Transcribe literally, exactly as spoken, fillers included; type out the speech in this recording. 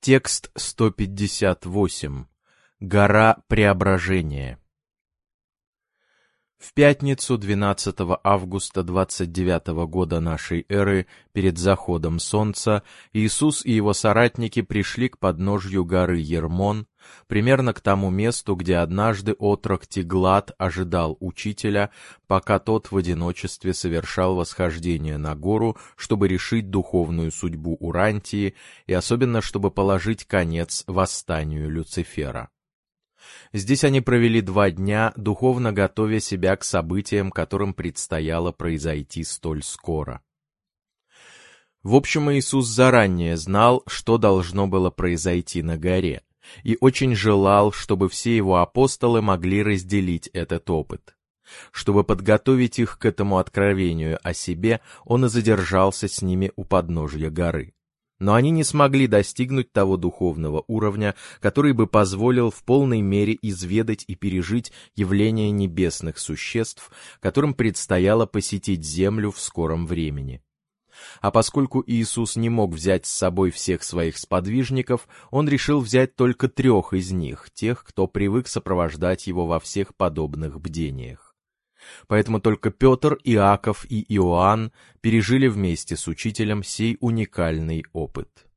Текст сто пятьдесят восемь. Гора Преображения. В пятницу двенадцатого августа двадцать девятого года нашей эры, перед заходом солнца, Иисус и его соратники пришли к подножью горы Ермон, примерно к тому месту, где однажды отрок Теглат ожидал учителя, пока тот в одиночестве совершал восхождение на гору, чтобы решить духовную судьбу Урантии и особенно, чтобы положить конец восстанию Люцифера. Здесь они провели два дня, духовно готовя себя к событиям, которым предстояло произойти столь скоро. В общем, Иисус заранее знал, что должно было произойти на горе, и очень желал, чтобы все его апостолы могли разделить этот опыт. Чтобы подготовить их к этому откровению о себе, он и задержался с ними у подножья горы. Но они не смогли достигнуть того духовного уровня, который бы позволил в полной мере изведать и пережить явления небесных существ, которым предстояло посетить землю в скором времени. А поскольку Иисус не мог взять с собой всех своих сподвижников, он решил взять только трех из них, тех, кто привык сопровождать его во всех подобных бдениях. Поэтому только Петр, Иаков и Иоанн пережили вместе с учителем сей уникальный опыт.